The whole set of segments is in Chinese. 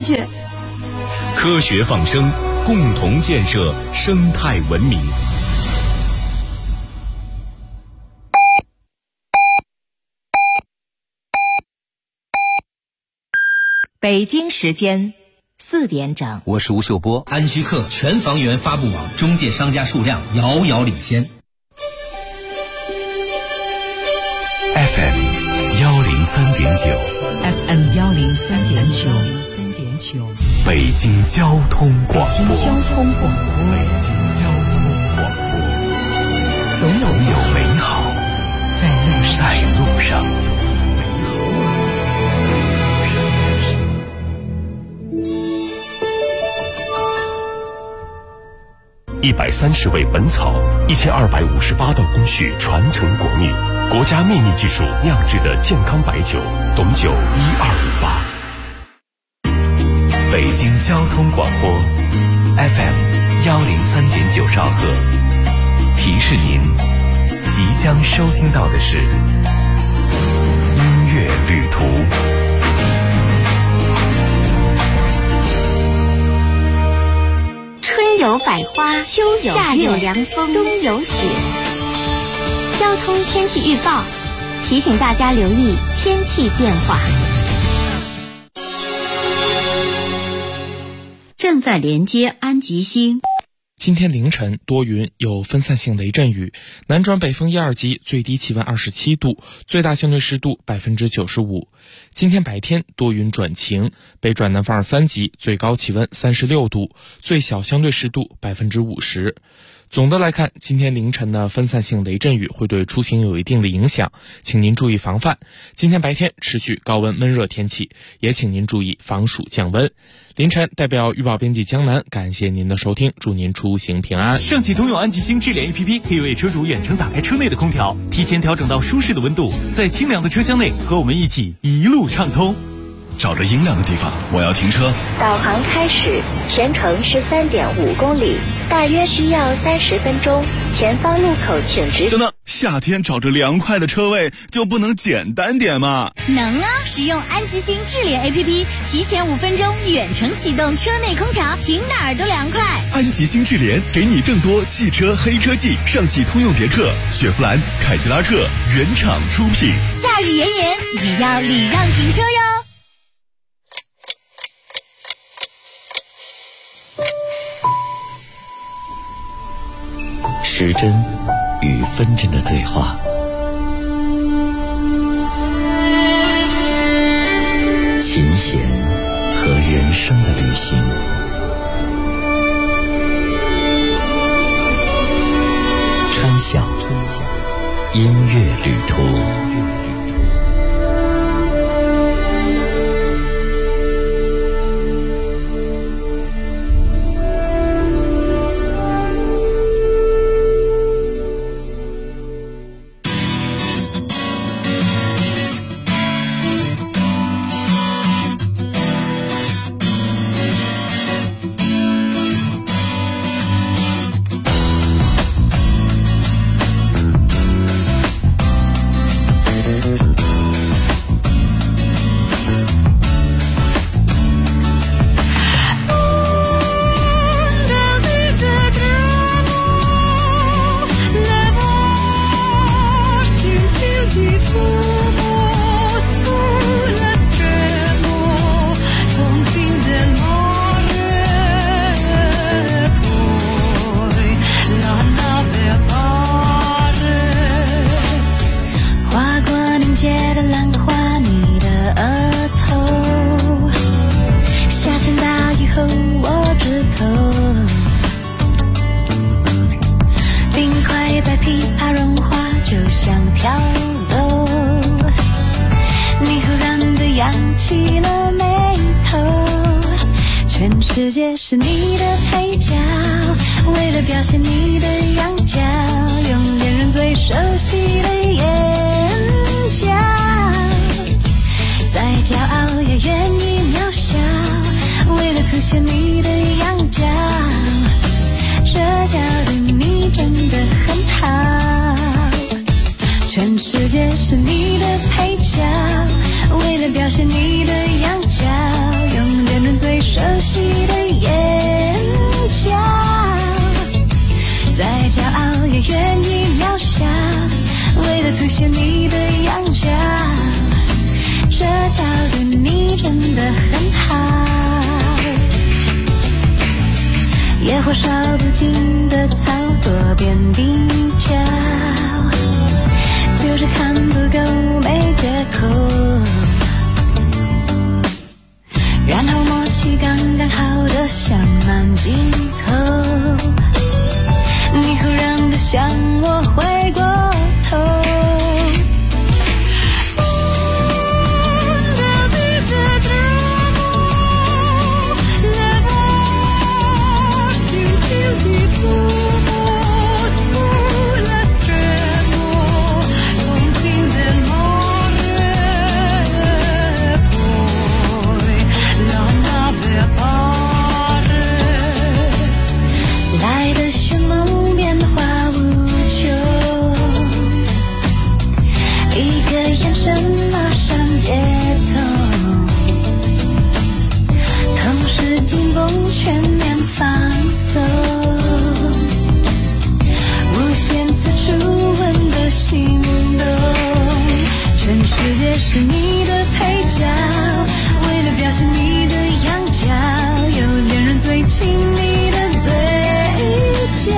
去。 科学放生，共同建设生态文明。 北京时间4点整， 我是吴秀波。 安居客全房源发布网中介商家数量遥遥领先。 FM 103.9，FM 103.9， 北京交通广播， 北京交通广播，总有美好在路上。 130味本草，1258道工序传承国秘，国家秘密技术酿制的健康白酒，董酒1258。北京交通广播 FM 103.9兆赫，提示您即将收听到的是音乐旅途。 春有百花，秋有夏有凉风，冬有雪。交通天气预报提醒大家留意天气变化。 正在连接安吉星。 今天凌晨多云，有分散性雷阵雨，南转北风1、2级，最低气温27度，最大相对湿度95%。今天白天多云转晴，北转南风2、3级，最高气温36度，最小相对湿度50%。总的来看，今天凌晨的分散性雷阵雨会对出行有一定的影响，请您注意防范。今天白天持续高温闷热天气，也请您注意防暑降温。凌晨代表预报编辑江南，感谢您的收听，祝您出行平安。 上汽通用安吉星智联 APP 可以为车主远程打开车内的空调，提前调整到舒适的温度，在清凉的车厢内和我们一起一路畅通。 找着阴凉的地方，我要停车。 导航开始，全程13.5公里，大约需要30分钟。前方路口请直行。 等等，夏天找着凉快的车位就不能简单点吗？ 能啊！使用安吉星智联 APP， 提前5分钟远程启动车内空调，停哪儿都凉快。 安吉星智联给你更多汽车黑科技，上汽通用别克、雪佛兰、凯迪拉克原厂出品。 夏日炎炎也要礼让停车哟。 时针与分针的对话，琴弦和人生的旅行，春晓音乐旅途。 世界是你的配角，为了表现你的仰角，用恋人最熟悉的眼角，再骄傲也愿意渺小，为了凸显你的仰角，这角的你真的很好。全世界是你的配角，为了表现你的仰角，用恋人最现你的样角，这角度你真的很好。野火烧不尽的草多变鬓角，就是看不够没借口，然后默契刚刚好的像慢镜头，你忽然的向我回过头。来的迅猛变化无穷，一个眼神马上接通，同时紧绷全面放松，无限次初吻的心动，全世界是你的配角，为了表现你的样角，有恋人最亲密的嘴角，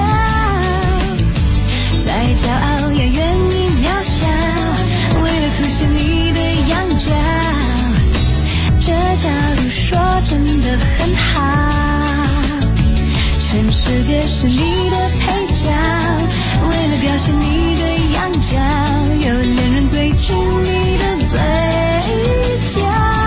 再骄傲也愿意渺小，为了凸显你的样角，这角度说真的很好，全世界是你的配角，为了表现你的样角，有恋人最亲密的嘴角，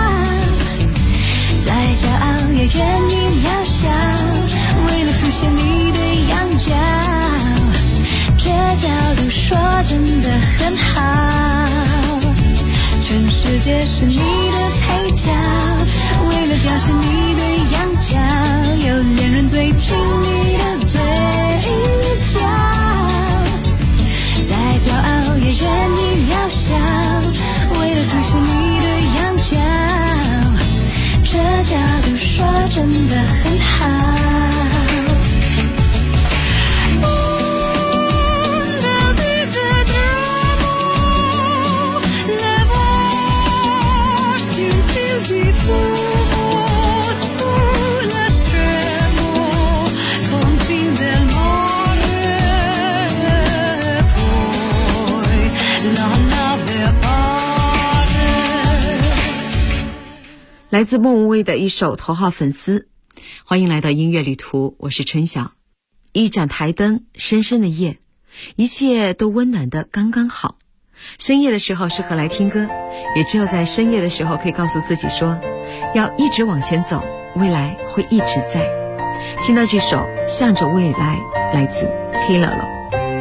再骄傲也愿意渺小，为了凸显你的样角，这角度说真的很好，全世界是你的配角，为了表现你的样角，有恋人最亲密的嘴角，再骄傲也愿意渺小，为了凸显你的样角，这角度说真的很好。 来自莫文蔚的一首头号粉丝，欢迎来到音乐旅途，我是春晓。一盏台灯，深深的夜，一切都温暖的刚刚好。深夜的时候适合来听歌，也只有在深夜的时候可以告诉自己说，要一直往前走，未来会一直在。听到这首《向着未来》，来自 Kilolo。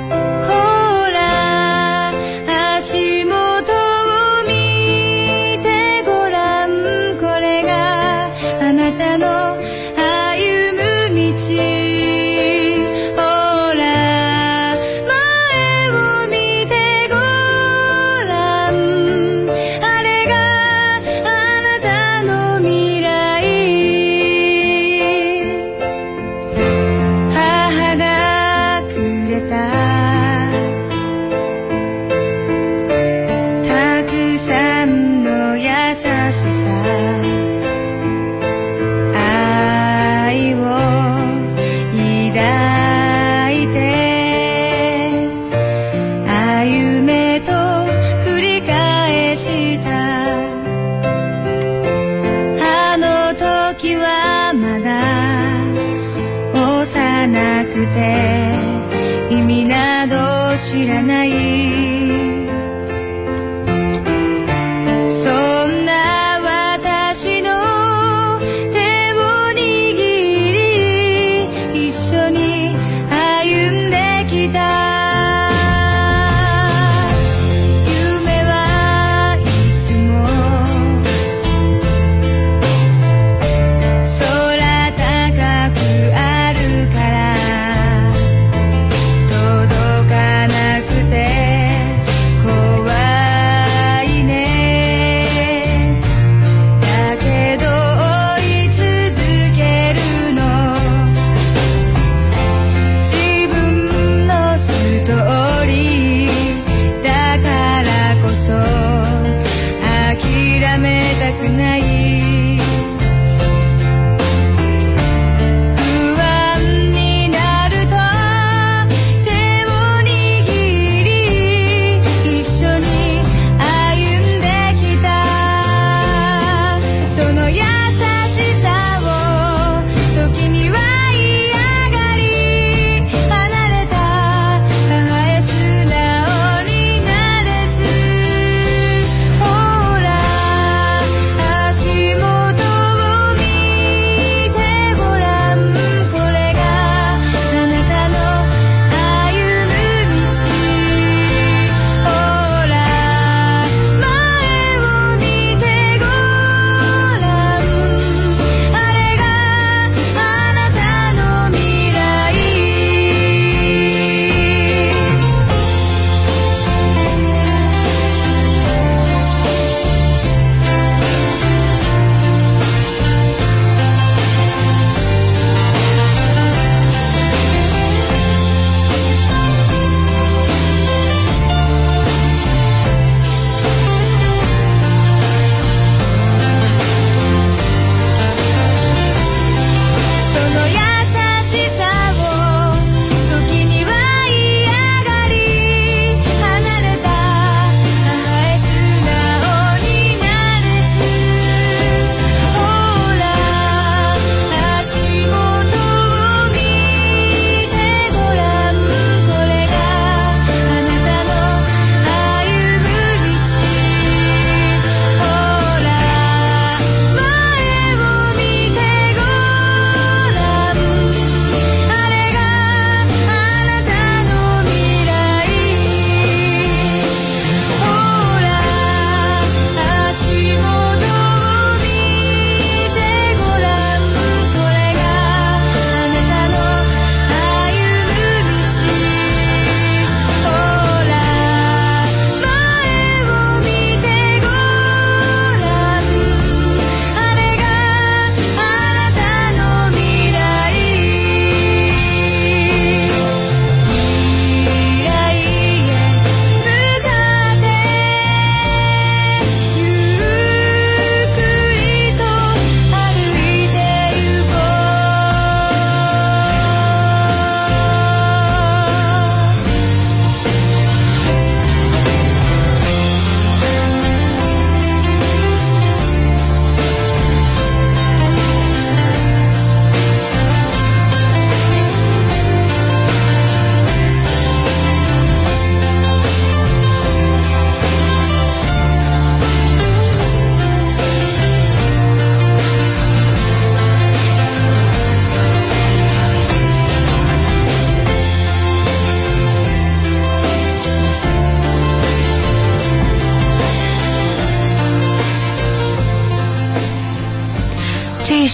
意味など知らない、そんな私の手を握り、一緒に歩んできた。届かなくて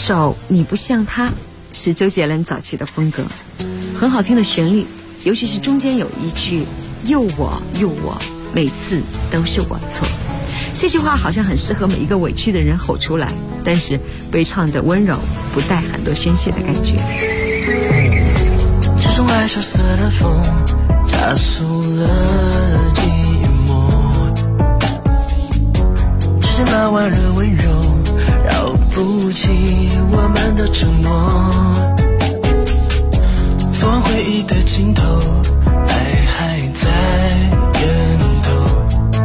首《你不像他》是周杰伦早期的风格，很好听的旋律，尤其是中间有一句又我又我，每次都是我错。这句话好像很适合每一个委屈的人吼出来，但是被唱的温柔，不带很多宣泄的感觉。 这种爱萧瑟的风加速了寂寞，之前那晚热温柔绕不起我们的承诺，走完回忆的尽头，爱还在源头，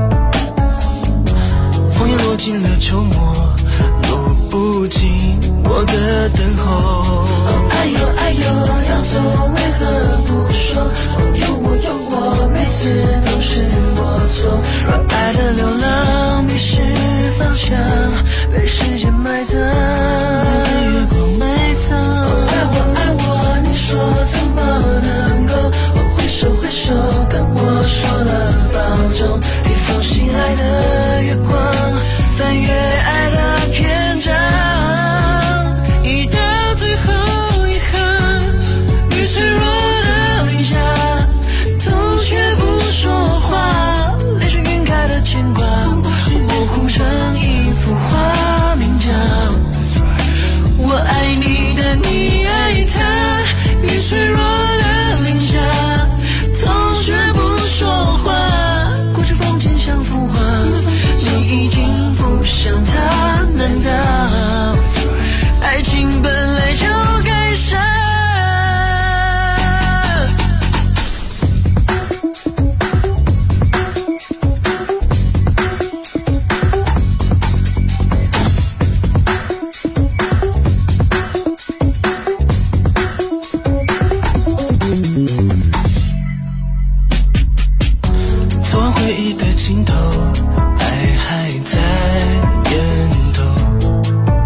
枫叶落进了秋末，落不进我的等候。哎呦哎呦，要走为何不说？有我有我，每次都是我错。若爱的流浪迷失方向，被时间埋葬，被月光埋葬。爱我爱我，你说怎么能够挥手挥手跟我说了保重？一封信来的月光，翻越爱的篇章，一到最后遗憾，与脆弱的脸颊，都却不说话，泪水晕开的牵挂，模糊成一幅画面角。我爱你的你爱他，与脆弱的脸颊，都却不说话，过去风景像幅画，你已经不像他，难道爱情本来就该伤？走完回忆的尽头，爱还在源头，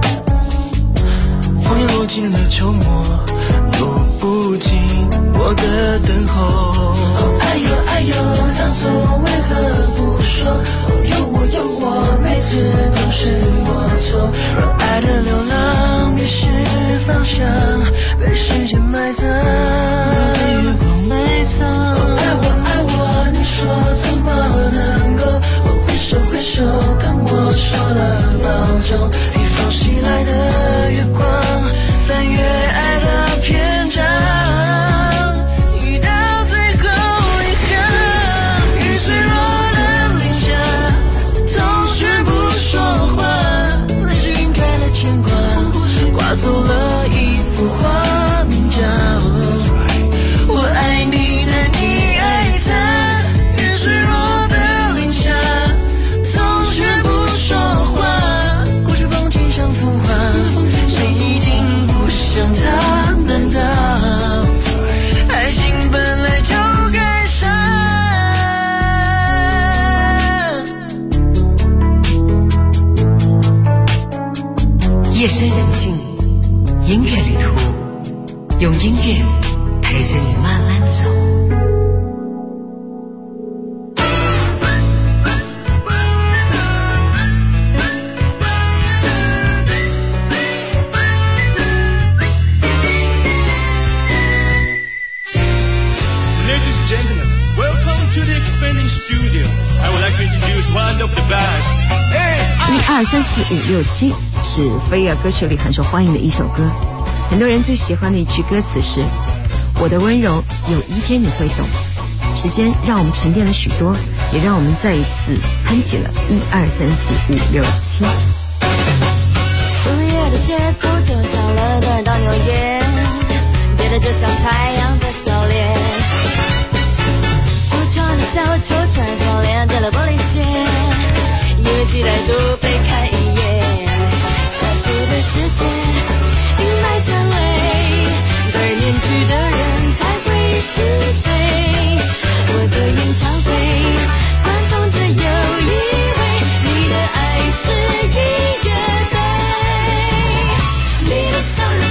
枫叶落进了秋末，落不进我的等候。哎呦哎呦，要走为何不说？有我有我，每次都是我错。若爱的流浪迷失方向，被时间埋葬，被月光埋葬。爱我爱我，你说怎么能够挥手挥手跟我说了保重？一封袭来的月光，翻越爱的篇章，一到最后遗憾，与脆弱的脸颊，都却不说话，泪水晕开了牵挂，刮走了一幅画面角。我爱你的你爱他，与脆弱的脸颊，都却不说话，过去风景像幅画，谁已经不像他，难道爱情本来就该伤？ 夜深人静，音乐旅途，用音乐陪着你慢慢走。 1、2、3、4、5、6、7是飞儿歌曲里很受欢迎的一首歌，很多人最喜欢的一句歌词是我的温柔有一天你会懂。时间让我们沉淀了许多，也让我们再一次哼起了1、2、3、4、5、6、7。 午夜的街头就像伦敦到纽约，街灯就像太阳的笑脸，橱窗的小丑穿上连着的玻璃鞋，因为期待都被看一眼，消失的世界阴霾tan味，对面去的人才会是谁？我的演唱会观众只有一位，你的爱是音乐队，你的笑容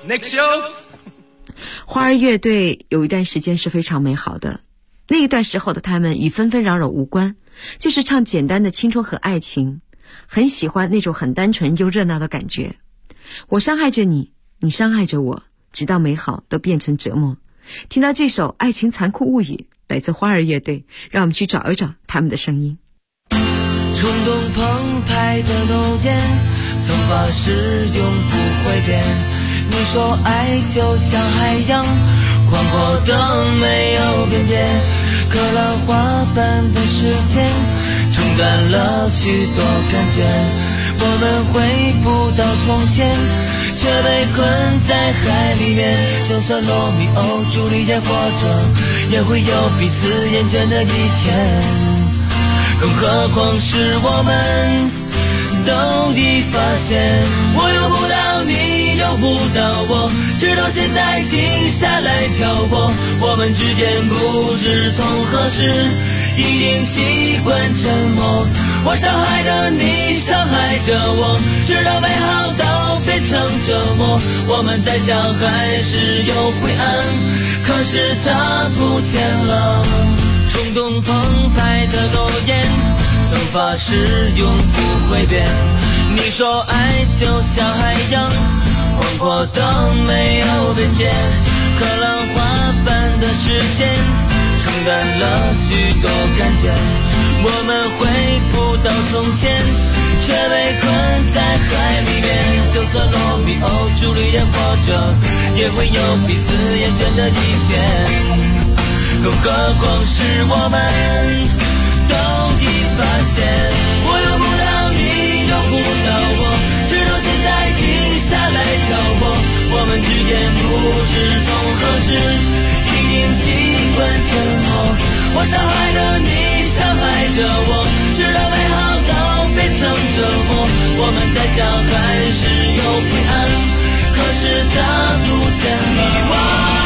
Next show。 花儿乐队有一段时间是非常美好的，那一段时候的他们与纷纷扰扰无关，就是唱简单的青春和爱情，很喜欢那种很单纯又热闹的感觉。我伤害着你，你伤害着我，直到美好都变成折磨。听到这首《爱情残酷物语》，来自花儿乐队，让我们去找一找他们的声音。 冲动澎湃的诺言，曾发誓永不会变。你说爱就像海洋，宽阔的没有边界，可浪花般的时间冲淡了许多感觉。我们回不到从前，却被困在海里面。就算罗密欧朱丽叶活着，也会有彼此厌倦的一天。更何况是我们都已发现，我游不到你，游不到我，直到现在停下来漂泊。我们之间不知从何时已经习惯沉默。我伤害着你，伤害着我，直到美好都变成折磨。我们在相爱时有灰暗，可是它不见了。冲动澎湃的诺言，曾发誓永不会变。你说爱就像海洋，宽阔的没有边界，可浪花般的时间冲淡了许多感觉。我们回不到从前，却被困在海里面。就算罗密欧朱丽叶活着，也会有彼此厌倦的一天。更何况是我们都已发现，我游不到你，游不到我，直到现在停下来漂泊。我们之间不知从何时已经习惯沉默。我伤害着你，伤害着我，直到美好都变成折磨。我们在相爱时有灰暗，可是它不见了。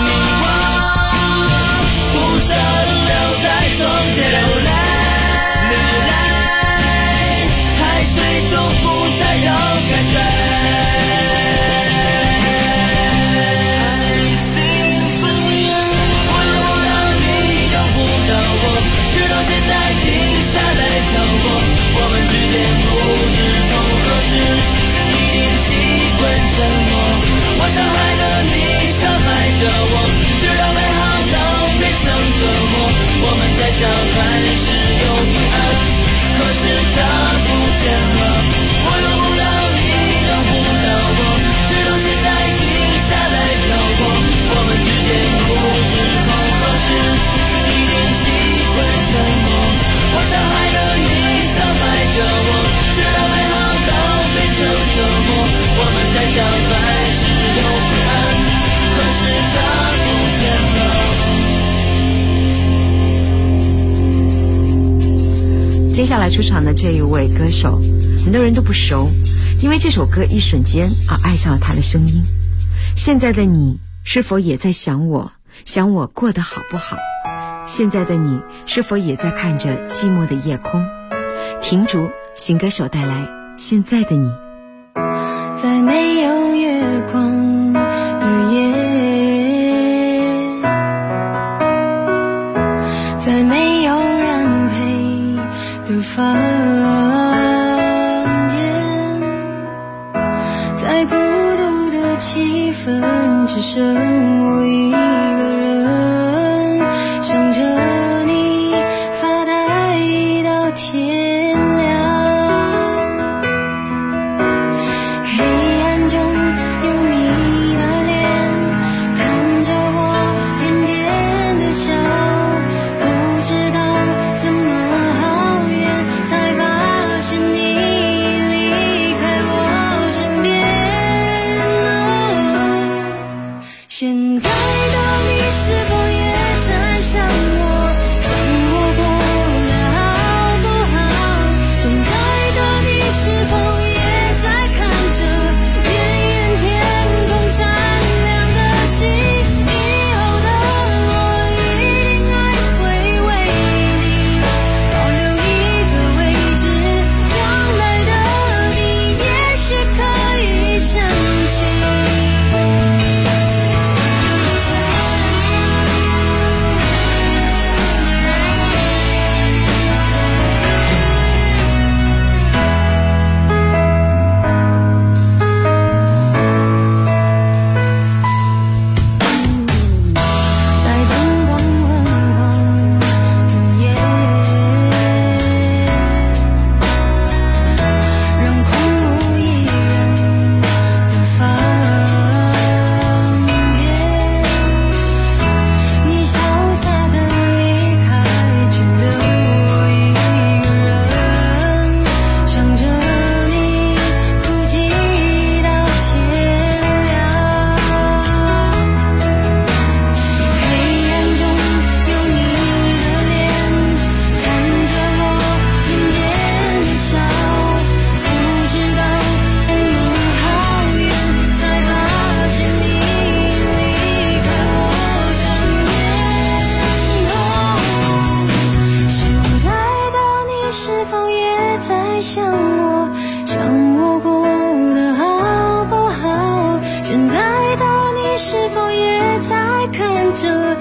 不舍得留在从前，流泪，海水中不再有感觉。我游不到你，游不到我，直到现在停下来漂泊。我们之间不知从何时已经习惯沉默。我伤害着你，伤害着我，直到美好都变成折磨。我们在相爱时有灰暗，可是它不见了。我游不到你，游不到我，直到现在停下来漂泊。我们之间不知从何时已经习惯沉默。我伤害着你，伤害着我，直到美好都变成折磨。我们在相爱时有灰暗，可是它不见了。 接下来出场的这一位歌手，很多人都不熟，因为这首歌一瞬间而爱上了他的声音。现在的你是否也在想我，想我过得好不好？现在的你是否也在看着寂寞的夜空？停竹新歌手带来现在的你。 在没有月光的夜，在没有人陪的房间，在孤独的气氛只剩我一个人，想着你发呆到天亮。黑暗中有你的脸，看着我甜甜的笑，不知道怎么好远，才发现你离开我身边。现在的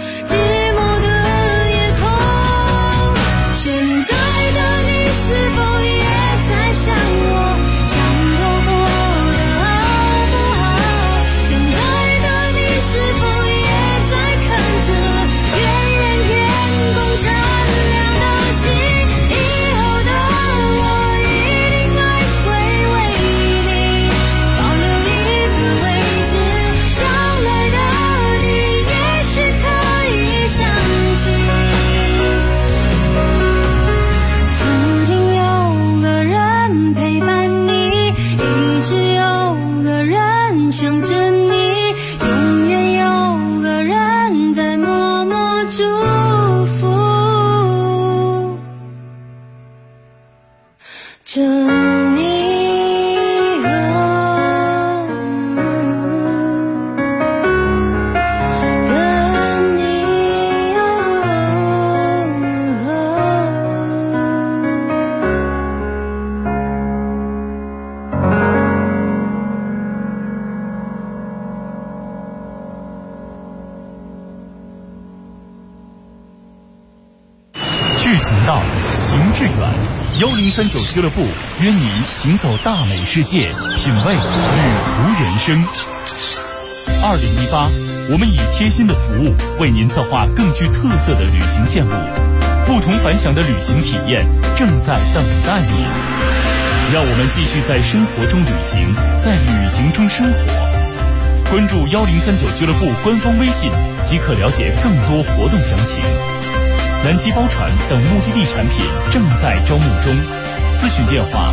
寂寞的夜空。现在的你是否也在想我，想我过得好不好？现在的你是否也在看着远远天空闪亮的星？以后的我一定还会为你保留一个位置，将来的你也许可以想起，曾经有个人陪伴你，一直有个人想着你，永远有个人在默默祝福着你。 志同道，行志远。1039俱乐部约你行走大美世界，品味旅途人生。2018，我们以贴心的服务为您策划更具特色的旅行线路，不同凡响的旅行体验正在等待你。让我们继续在生活中旅行，在旅行中生活。关注1039俱乐部官方微信，即可了解更多活动详情。南极包船等目的地产品正在招募中，咨询电话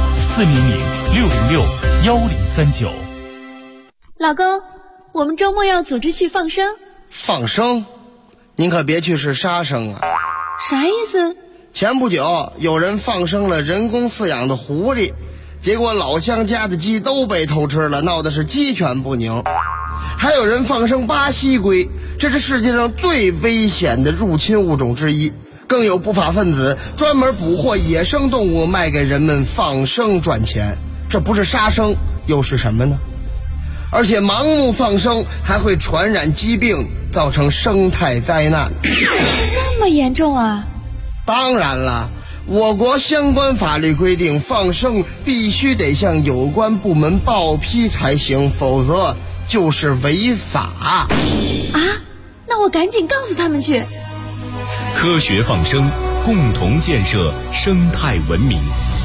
400-606-1039。 老公，我们周末要组织去放生。 放生？您可别去是杀生啊！ 啥意思？ 前不久有人放生了人工饲养的狐狸，结果老乡家的鸡都被偷吃了，闹得是鸡犬不宁。还有人放生巴西龟，这是世界上最危险的入侵物种之一。更有不法分子专门捕获野生动物卖给人们放生赚钱，这不是杀生又是什么呢？而且盲目放生还会传染疾病，造成生态灾难。 这么严重啊？ 当然了，我国相关法律规定，放生必须得向有关部门报批才行，否则就是违法。 啊？那我赶紧告诉他们去。 科学放生，共同建设生态文明。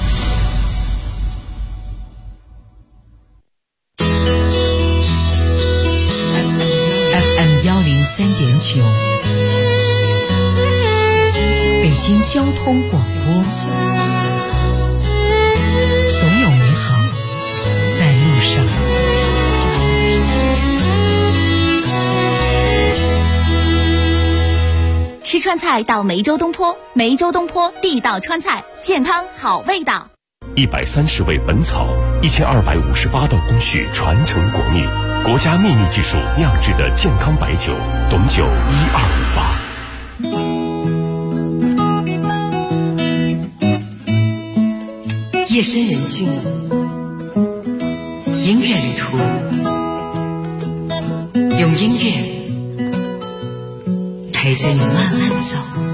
FM 103.9，北京交通广播，总有美好在路上。 吃川菜到梅州东坡，梅州东坡地道川菜，健康好味道。 130味本草，1258道工序传承国秘，国家秘密技术酿制的健康白酒，董酒 1258。夜深人静，音乐旅途，用音乐陪着你慢慢走。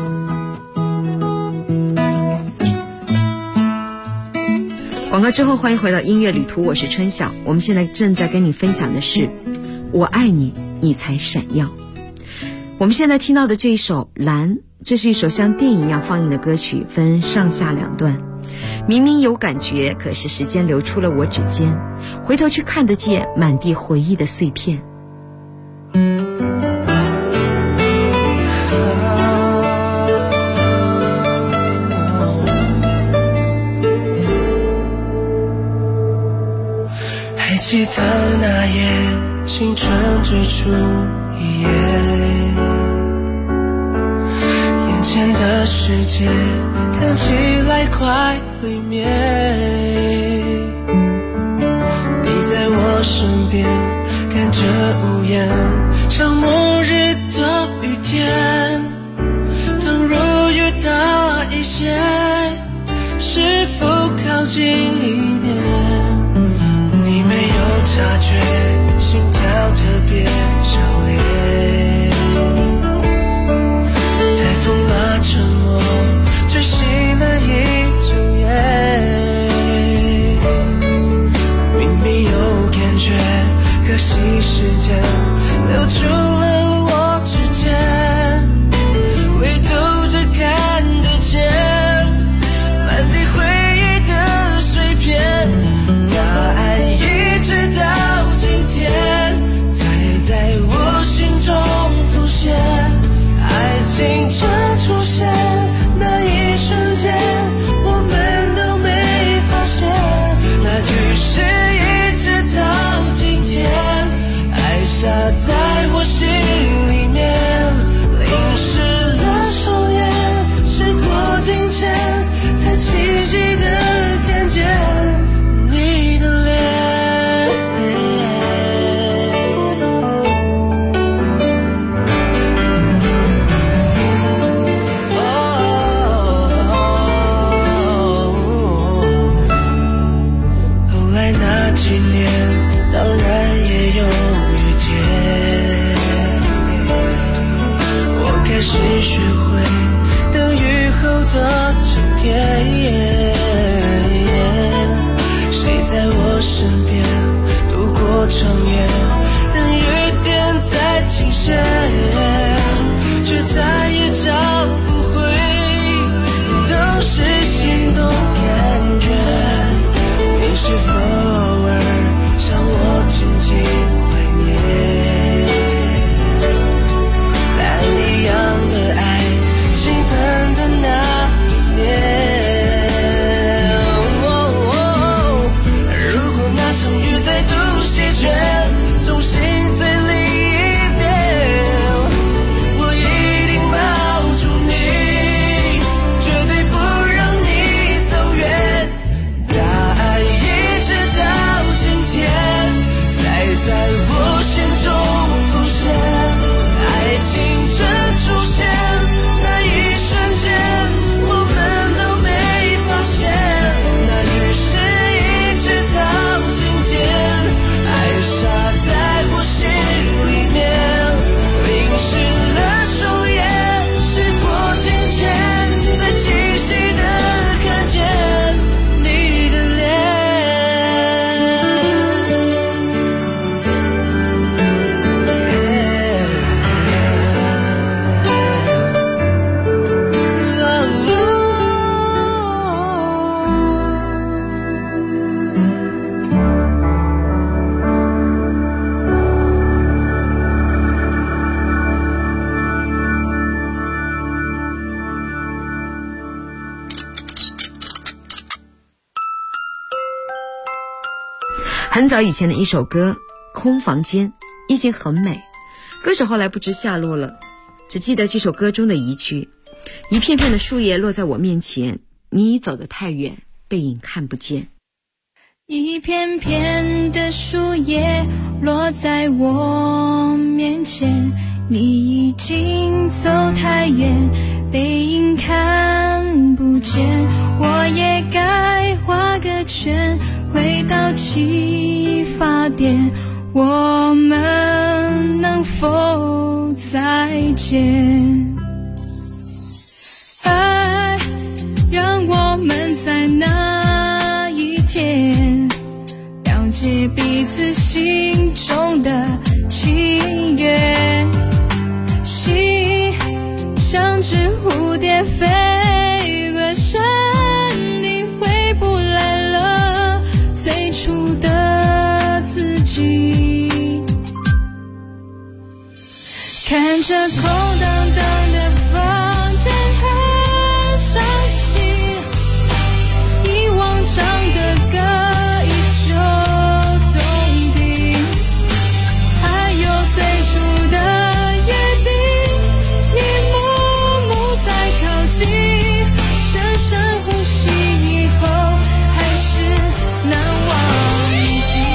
广告之后，欢迎回到音乐旅途，我是春晓。我们现在正在跟你分享的是我爱你，你才闪耀。我们现在听到的这一首《蓝》，这是一首像电影一样放映的歌曲，分上下两段。明明有感觉，可是时间流出了我指尖，回头却看得见满地回忆的碎片。 还记得那夜青春最初一夜，眼前的世界看起来快毁灭，你在我身边看着无言像末日的雨天，倘若遇到一些，是否靠近一点，你没有察觉心跳特别强烈， 是学会等雨后的晴天。谁在我身边度过长夜，让雨点再倾泻，却再也找不回当时心动感觉。你是否偶尔向我轻轻怀念蓝一样的爱倾盆的那一年？如果那场雨再度席卷，重新再淋一遍，我一定抱住你，绝对不让你走远。答案一直到今天才在我心中浮现，爱情真出现那一瞬间，我们都没发现，那雨是一直到今天爱洒在我心里面，淋湿了双眼，时过境迁，才清晰地看见你的脸。 很早以前的一首歌《空房间》，意境很美，歌手后来不知下落了，只记得这首歌中的一句：一片片的树叶落在我面前，你已走得太远，背影看不见。 一片片的树叶落在我面前，你已经走太远，背影看不见。我也该画个圈，回到起发点，我们能否再见？爱让我们在那一天了解彼此心中的情缘，心像只蝴蝶飞了山，你回不来了最初的自己。看着空荡荡的房间很伤心，遗忘唱的歌依旧动听，还有最初的约定一幕幕在靠近，深深呼吸以后还是难忘记。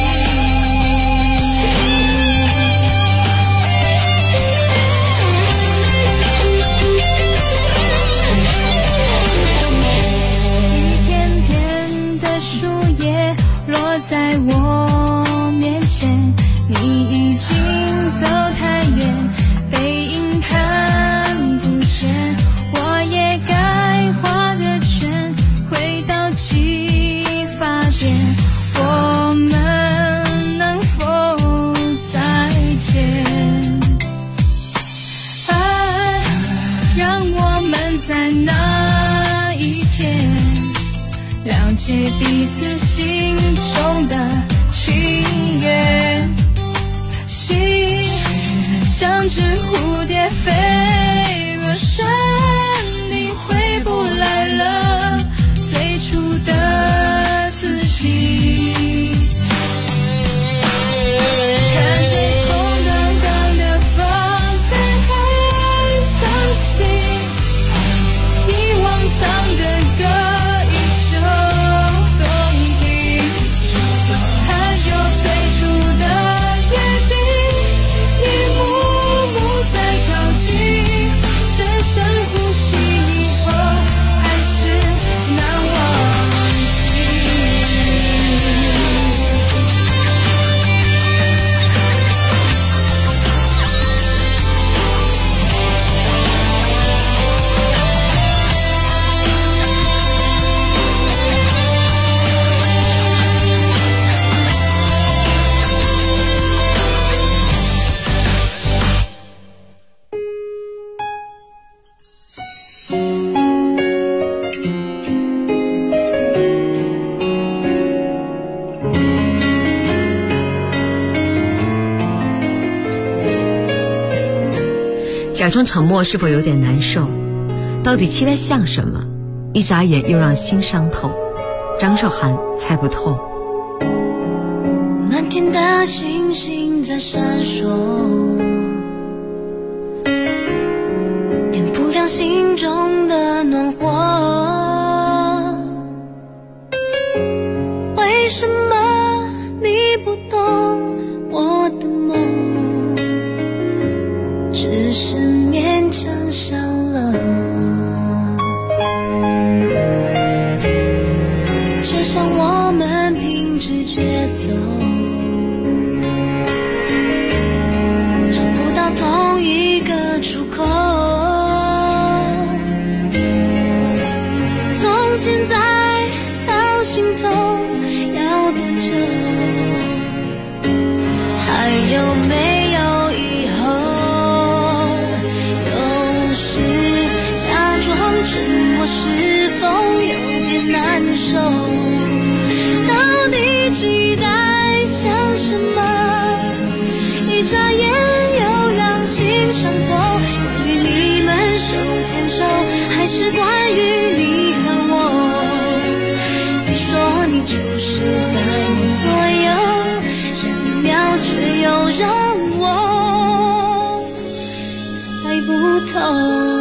一片片的树叶落在我面前，你已经走太远，背影看不见。我也该画个圈，回到起发点，我们能否再见？爱让我们在那一天了解彼此心中的情缘，心像只蝴蝶飞了山，你回不来了最初的自己。看着空荡荡的房间很伤心，遗忘唱的歌依旧动听，还有最初的约定一幕幕在靠近， 假装沉默是否有点难受？到底期待像什么？一眨眼又让心伤透。张韶涵猜不透。 满天的星星在闪烁，点不亮心中的暖火。为什么你不懂我的梦？只是勉强笑了。就像我们凭直觉走，找不到同一个出口。从现在到尽头要多久？还有没有以后？有时假装沉默是否有点难受？到底期待像什么？一眨眼又让心伤透。关于你们手牵手，还是关于你和我？你说你就是在我左右，下一秒却又让我猜不透。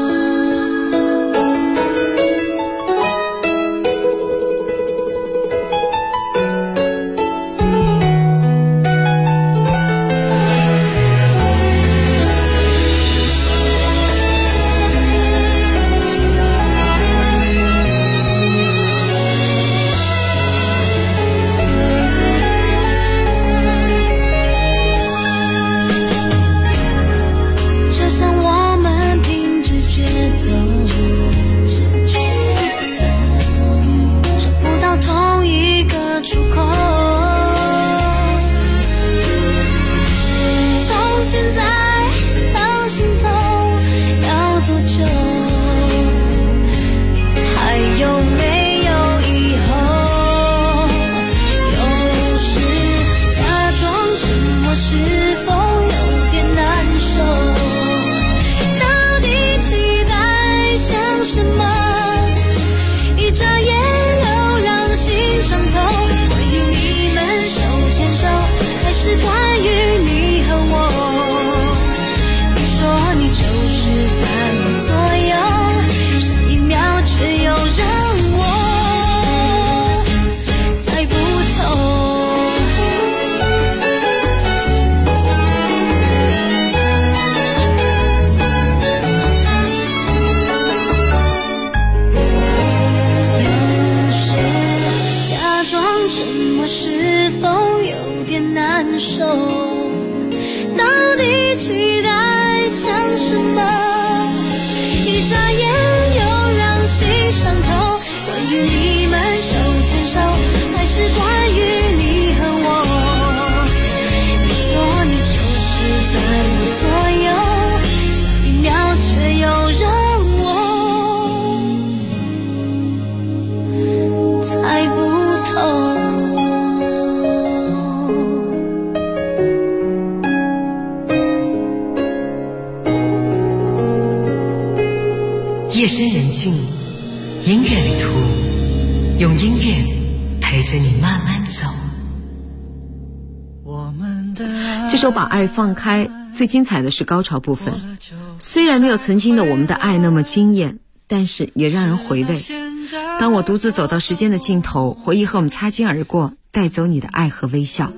夜深人静，音乐旅途，用音乐陪着你慢慢走。 这首把爱放开，最精彩的是高潮部分。虽然没有曾经的我们的爱那么惊艳，但是也让人回味。当我独自走到时间的尽头，回忆和我们擦肩而过，带走你的爱和微笑。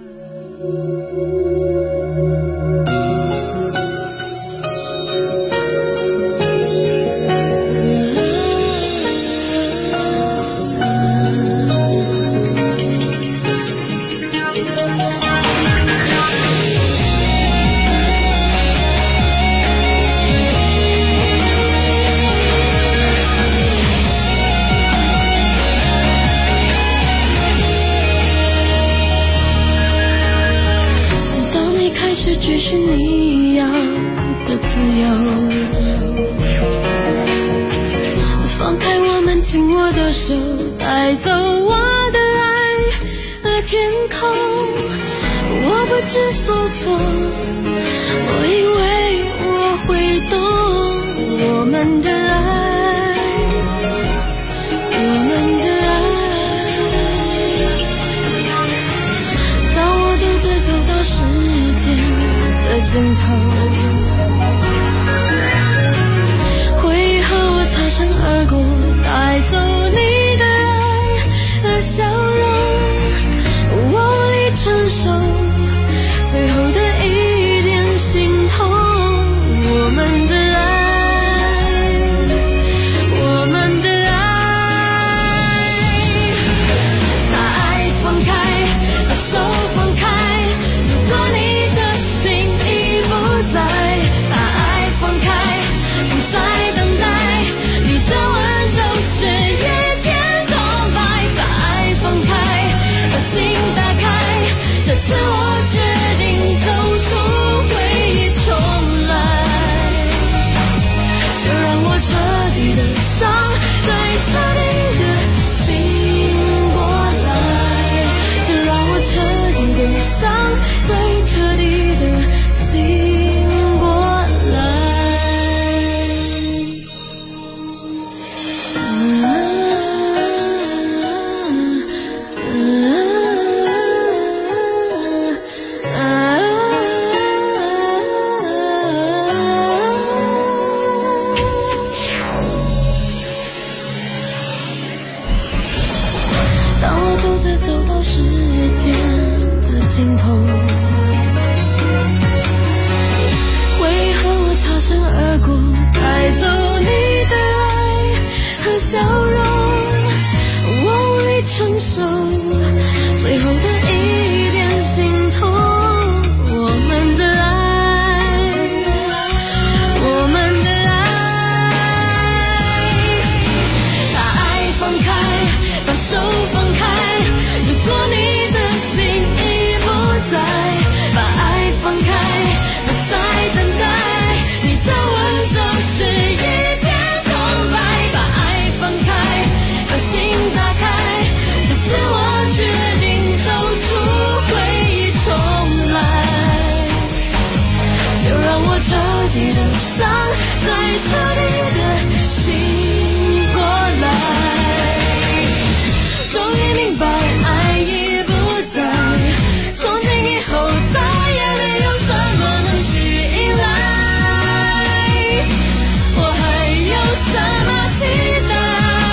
紧我的手，带走我的爱，天空，我不知所措，我以为我会懂我们的爱，我们的爱。当我独自走到时间的尽头，回忆和我擦身而过，带走你的爱和笑容，我无力承受最后的一点心痛，我们的爱，我们的爱，把爱放开，把手放开，如果你的心已不在，把爱放开，不再等待，你的吻就是一片空白，把爱放开，把心打开，这次我决定走出回忆重来，就让我彻底的伤，再彻底的醒过来，就让我彻底的伤，再彻底的醒过来。当我独自走到时间的尽头，回忆和我擦身而过，带走你的爱和笑容，我无力承受最后的一点心痛，我们的爱，我们的爱，把爱放开，把手放开，如果你的心已不在，把爱放开，不再等待，你的吻就是一片空白，把爱放开，把心打开，这次我决定走出回忆重来，就让我彻底的伤，再彻底的醒过来，终于明白爱已不在，从今以后再也没有什么能去依赖，我还有什么期待，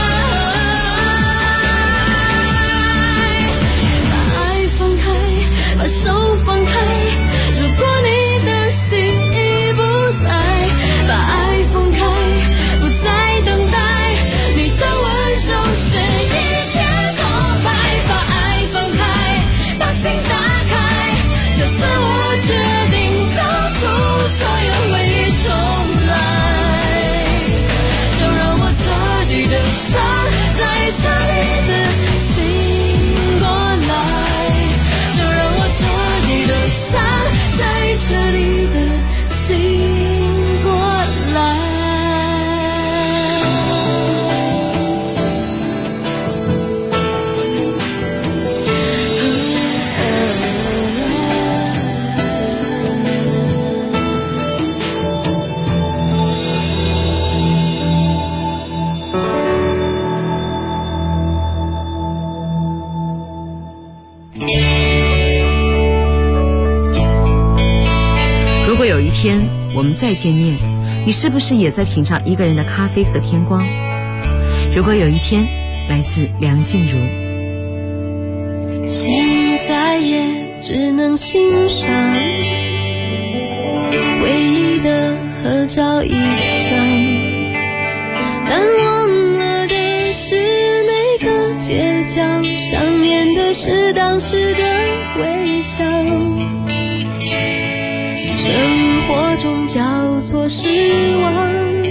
把爱放开，把手放开，如果你的心已不在，把爱放开，不再等待，你的吻就是一片空白，把爱放开，把心打开，这次我决定走出所有回忆重来，就让我彻底的伤，再彻底的醒过来，就让我彻底的伤，再彻底的醒过来。 如果有一天我们再见面，你是不是也在品尝一个人的咖啡和天光？如果有一天，来自梁静茹。 现在也只能欣赏唯一的合照一张，但忘了的是那个街角，想念的是当时的微笑，生活中交错失望，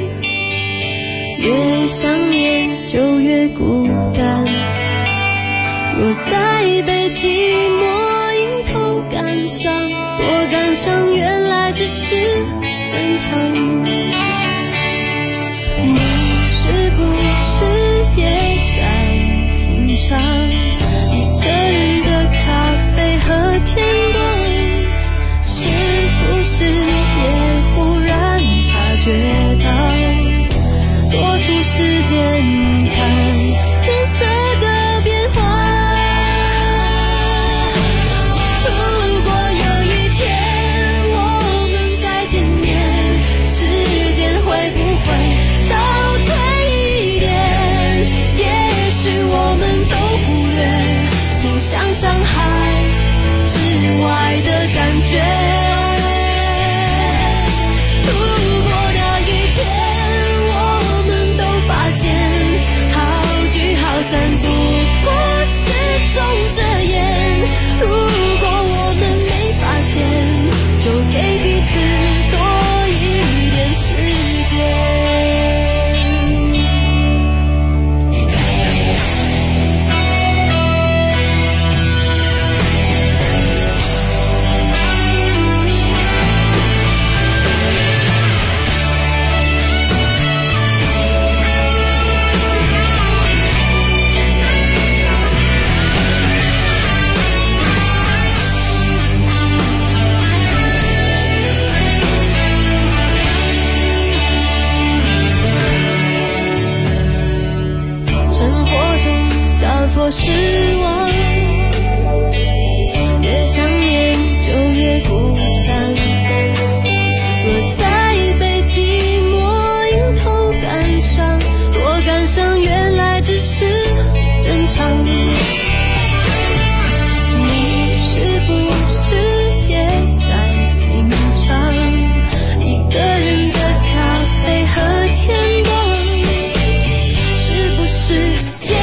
越想念就越孤单，若再被寂寞迎头赶上，多感伤原来只是正常，你是不是也上，一个人的咖啡和天光，是不是也忽然察觉到多出时间看天色的变化？如果有一天我们再见面，时间会不会倒退一点？也许我们都忽略不想伤害之外的感觉。失望，越想念就越孤单。若再被寂寞迎头赶上，多感伤原来只是正常。你是不是也在品尝一个人的咖啡和天光？是不是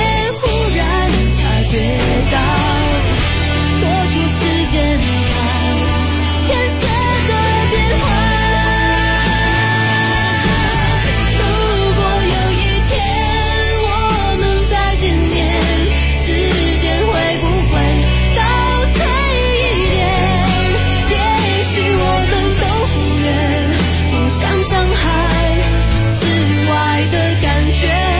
觉到多出时间看天色的变化？如果有一天我们再见面，时间会不会倒退一点？也许我们都忽略不想伤害之外的感觉。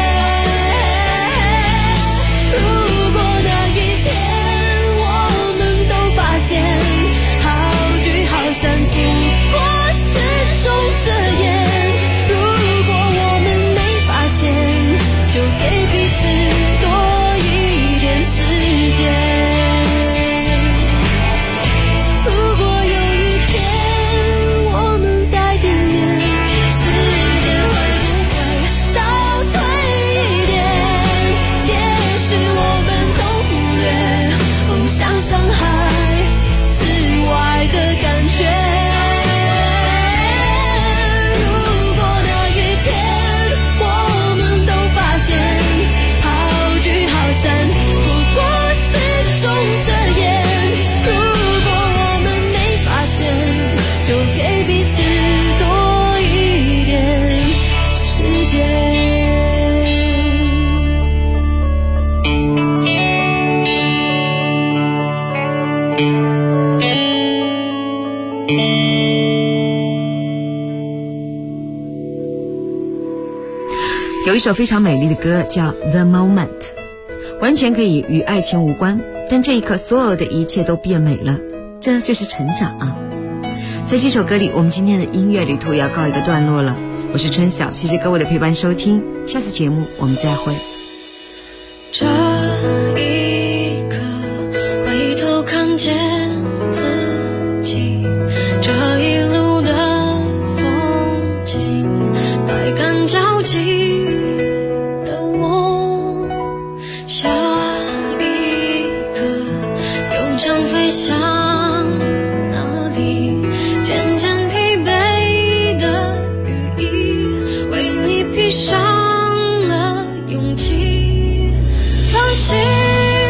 有一首非常美丽的歌叫 The Moment， 完全可以与爱情无关，但这一刻所有的一切都变美了，这就是成长啊。在这首歌里，我们今天的音乐旅途也要告一个段落了。我是春晓，谢谢各位的陪伴收听，下次节目我们再会。 这一刻回头看见自己，这一路的风景百感交集的我，下一刻又将飞向哪里？渐渐疲惫的羽翼为你披上了勇气，放心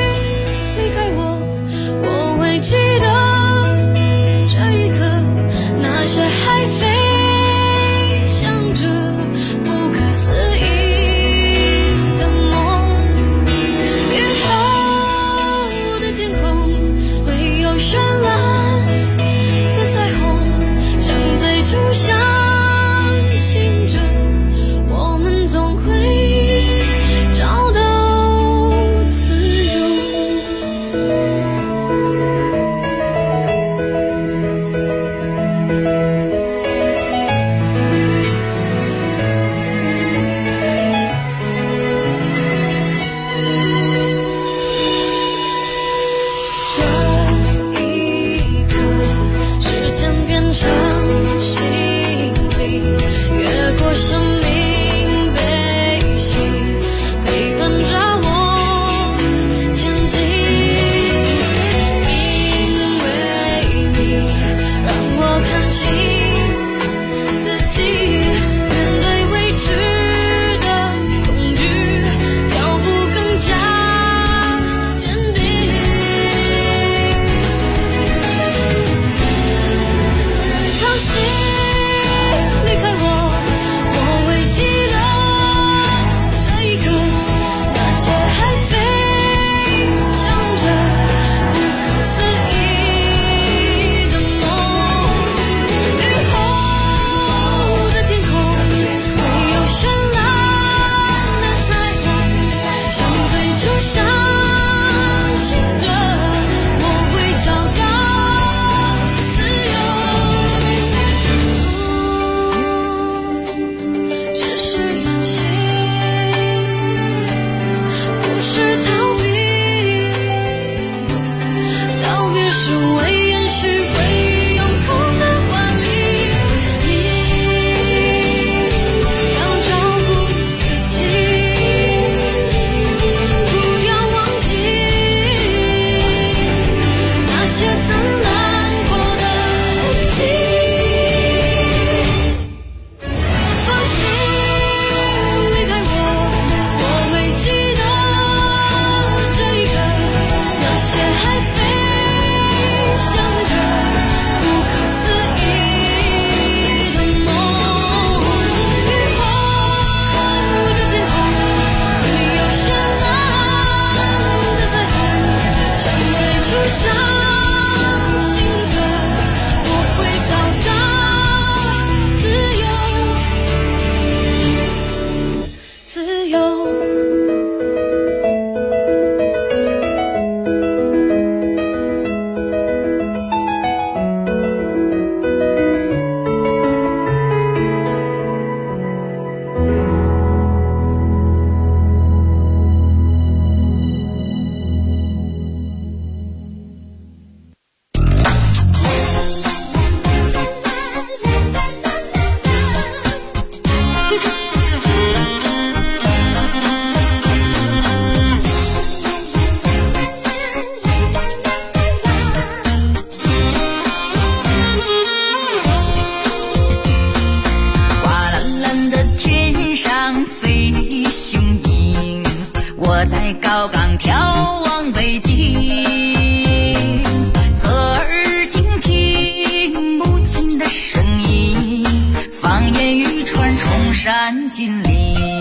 我在高岗眺望北京，侧耳倾听母亲的声音，方言语传崇山峻岭。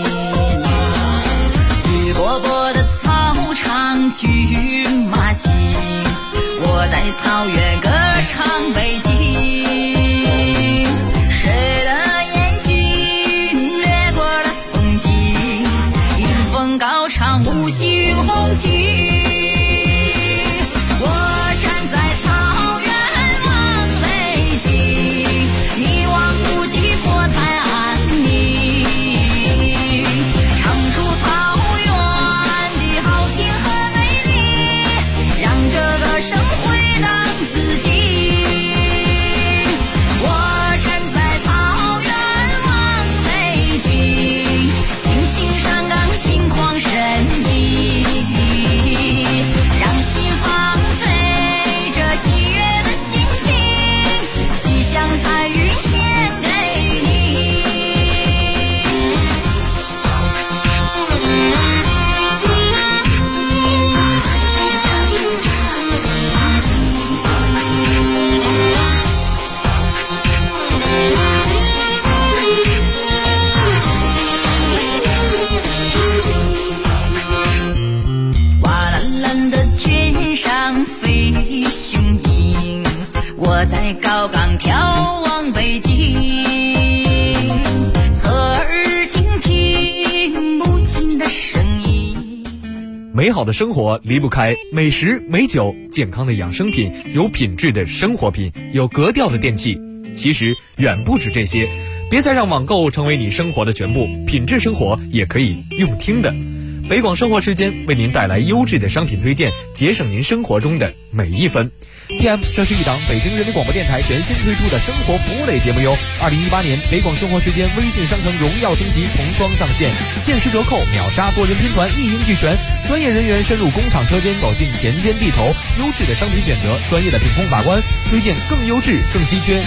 绿波波的草场骏马行，我在草原歌唱北京。谁的眼睛掠过了风景，迎风高唱五星红旗。我站在草原望北京，一望无际国泰安宁，唱出草原的豪情和美丽，让这个生回荡自己。我站在草原望北京，青青山岗心旷神怡，让心放飞这喜悦的心情，吉祥彩云献给你。哇蓝蓝的天上飞雄鹰，我在高岗眺望北京，侧耳倾听母亲的声音。 美好的生活离不开美食美酒，健康的养生品，有品质的生活品，有格调的电器。其实远不止这些，别再让网购成为你生活的全部，品质生活也可以用听的。北广生活时间为您带来优质的商品推荐，节省您生活中的每一分。PM， 这是一档北京人民广播电台全新推出的生活服务类节目哟。2018年北广生活时间微信商城荣耀升级重装上线，限时折扣，秒杀多人拼团，一应俱全。专业人员深入工厂车间，走进田间地头，优质的商品选择，专业的品控把关，推荐更优质、更稀缺、